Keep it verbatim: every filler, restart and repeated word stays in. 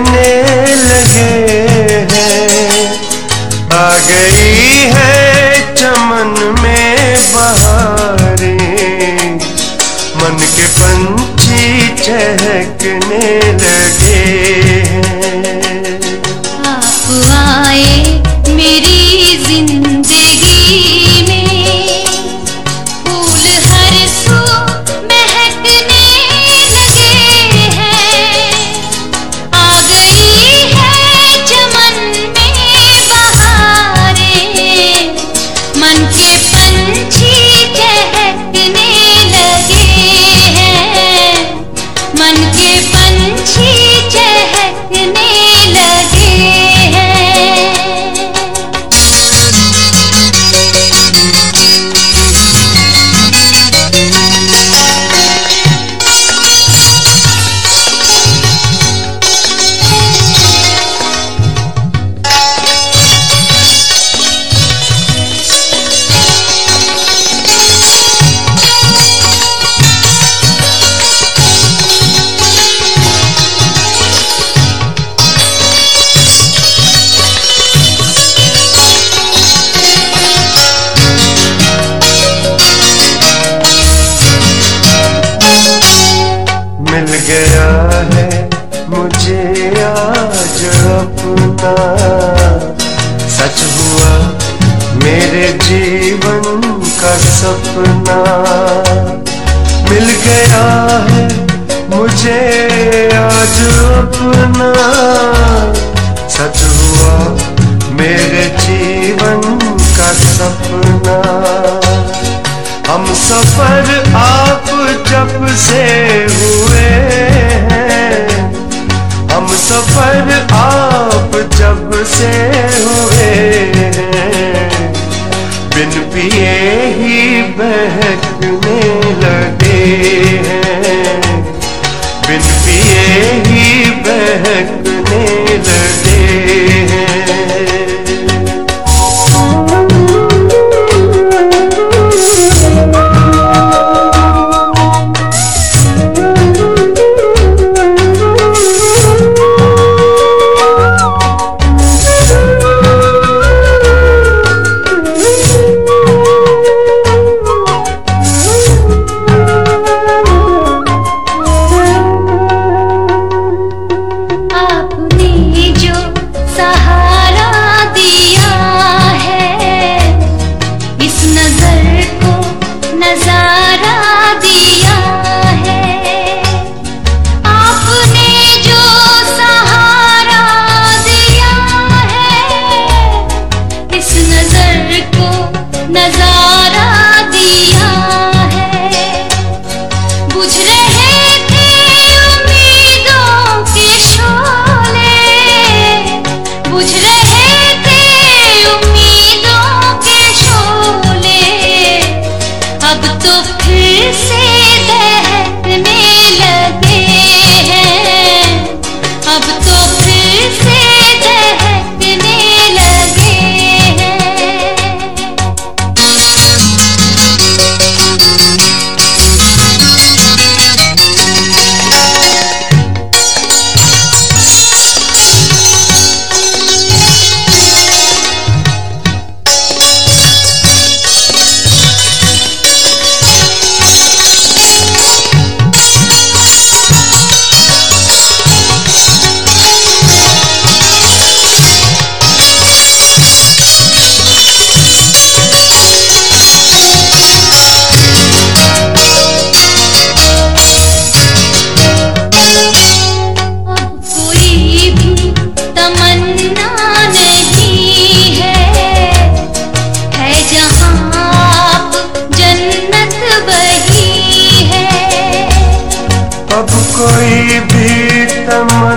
महकने लगे हैं। आ गई है चमन में बहारें, मन के पंछी चहकने लगे हैं। आप आए मेरी जिंदगी में, फूल हर सू महकने लगे हैं। आ गई है चमन में बहारें, मन के पंछी चहकने लगे हैं। मन के पंछी चहकने लगे हैं। मिल गया है मुझे आज अपना, सच हुआ मेरे जीवन का सपना। मिल गया है मुझे आज अपना, सच हुआ मेरे जीवन का सपना। हम सफर आप जब से हुए हैं, हम सफर आप जब से हुए हैं। बिन पिए ही बहकने लगे हैं, बिन पिए ही बहकने लगे हैं। नजारा दिया है। बुझ रहे थे उम्मीदों के शोले, बुझ रहे थे उम्मीदों के शोले। अब तो फिर से दहकने लगे हैं, अब तो फिर से दहकने लगे हैं। अब कोई भी तमन्ना